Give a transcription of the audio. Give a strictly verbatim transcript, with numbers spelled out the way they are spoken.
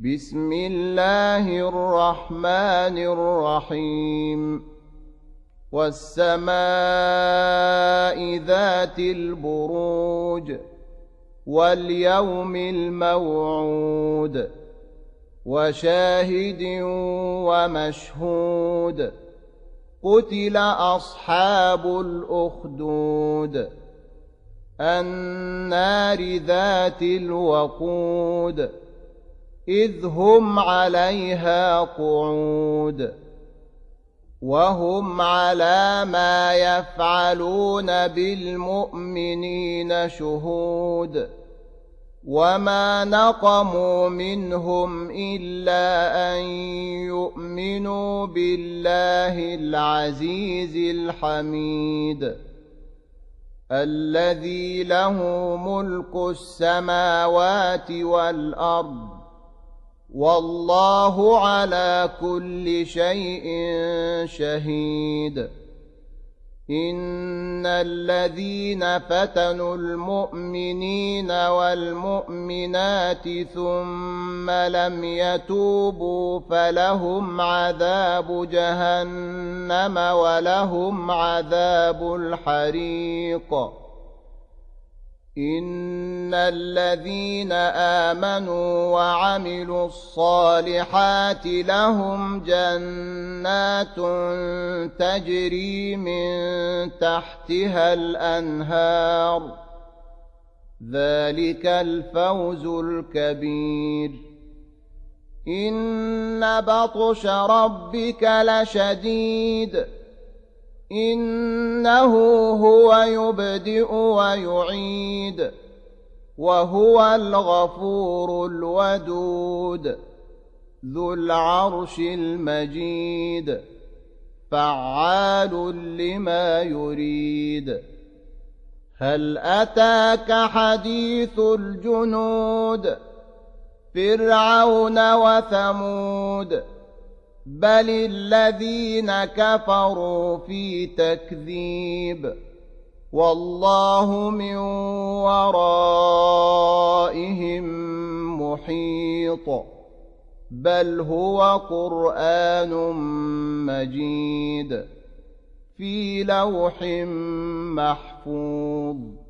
بسم الله الرحمن الرحيم والسماء ذات البروج واليوم الموعود وشاهد ومشهود قتل أصحاب الأخدود النار ذات الوقود إذ هم عليها قعود وهم على ما يفعلون بالمؤمنين شهود وما نقموا منهم إلا أن يؤمنوا بالله العزيز الحميد الذي له ملك السماوات والأرض والله على كل شيء شهيد إن الذين فتنوا المؤمنين والمؤمنات ثم لم يتوبوا فلهم عذاب جهنم ولهم عذاب الحريق إن الذين آمنوا وعملوا الصالحات لهم جنات تجري من تحتها الأنهار ذلك الفوز الكبير إن بطش ربك لشديد إنه هو يبدئ ويعيد وهو الغفور الودود ذو العرش المجيد فعال لما يريد هل أتاك حديث الجنود فرعون وثمود بل الذين كفروا في تكذيب والله من ورائهم محيط بل هو قرآن مجيد في لوح محفوظ.